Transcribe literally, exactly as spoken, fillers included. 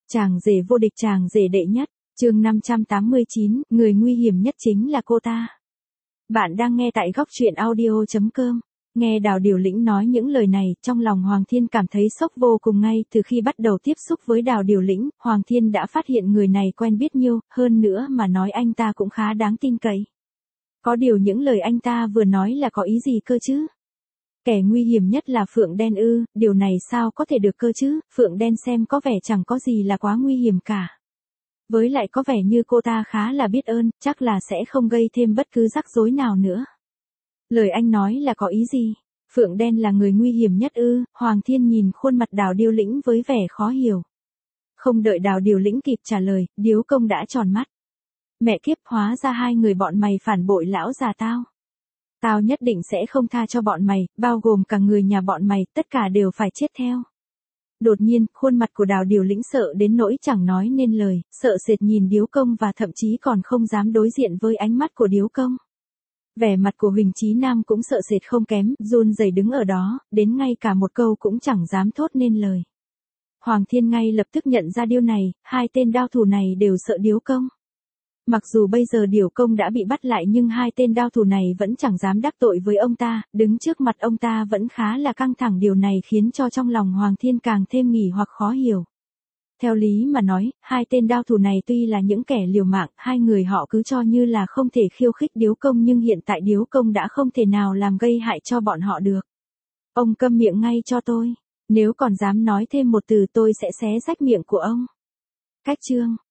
Chàng rể vô địch, chàng rể đệ nhất, chương năm trăm tám mươi chín, người nguy hiểm nhất chính là cô ta. Bạn đang nghe tại góc truyện audio chấm com. Nghe Đào Điều Lĩnh nói những lời này, trong lòng Hoàng Thiên cảm thấy sốc vô cùng. Ngay từ khi bắt đầu tiếp xúc với Đào Điều Lĩnh, Hoàng Thiên đã phát hiện người này quen biết nhiêu, hơn nữa mà nói anh ta cũng khá đáng tin cậy. Có điều những lời anh ta vừa nói là có ý gì cơ chứ? Kẻ nguy hiểm nhất là Phượng Đen ư? Điều này sao có thể được cơ chứ? Phượng Đen xem có vẻ chẳng có gì là quá nguy hiểm cả. Với lại có vẻ như cô ta khá là biết ơn, chắc là sẽ không gây thêm bất cứ rắc rối nào nữa. Lời anh nói là có ý gì? Phượng Đen là người nguy hiểm nhất ư? Hoàng Thiên nhìn khuôn mặt Đào Điều Lĩnh với vẻ khó hiểu. Không đợi Đào Điều Lĩnh kịp trả lời, Điếu Công đã tròn mắt. Mẹ kiếp, hóa ra hai người bọn mày phản bội lão già tao. Tao nhất định sẽ không tha cho bọn mày, bao gồm cả người nhà bọn mày, tất cả đều phải chết theo. Đột nhiên, khuôn mặt của Đào Điều Lĩnh sợ đến nỗi chẳng nói nên lời, sợ sệt nhìn Điếu Công và thậm chí còn không dám đối diện với ánh mắt của Điếu Công. Vẻ mặt của Huỳnh Chí Nam cũng sợ sệt không kém, run rẩy đứng ở đó, đến ngay cả một câu cũng chẳng dám thốt nên lời. Hoàng Thiên ngay lập tức nhận ra điều này, hai tên đao thủ này đều sợ Điếu Công. Mặc dù bây giờ Điểu Công đã bị bắt lại nhưng hai tên đao thủ này vẫn chẳng dám đắc tội với ông ta, đứng trước mặt ông ta vẫn khá là căng thẳng. Điều này khiến cho trong lòng Hoàng Thiên càng thêm nghỉ hoặc khó hiểu. Theo lý mà nói, hai tên đao thủ này tuy là những kẻ liều mạng, hai người họ cứ cho như là không thể khiêu khích Điếu Công, nhưng hiện tại Điếu Công đã không thể nào làm gây hại cho bọn họ được. Ông câm miệng ngay cho tôi, nếu còn dám nói thêm một từ tôi sẽ xé rách miệng của ông. Cách chương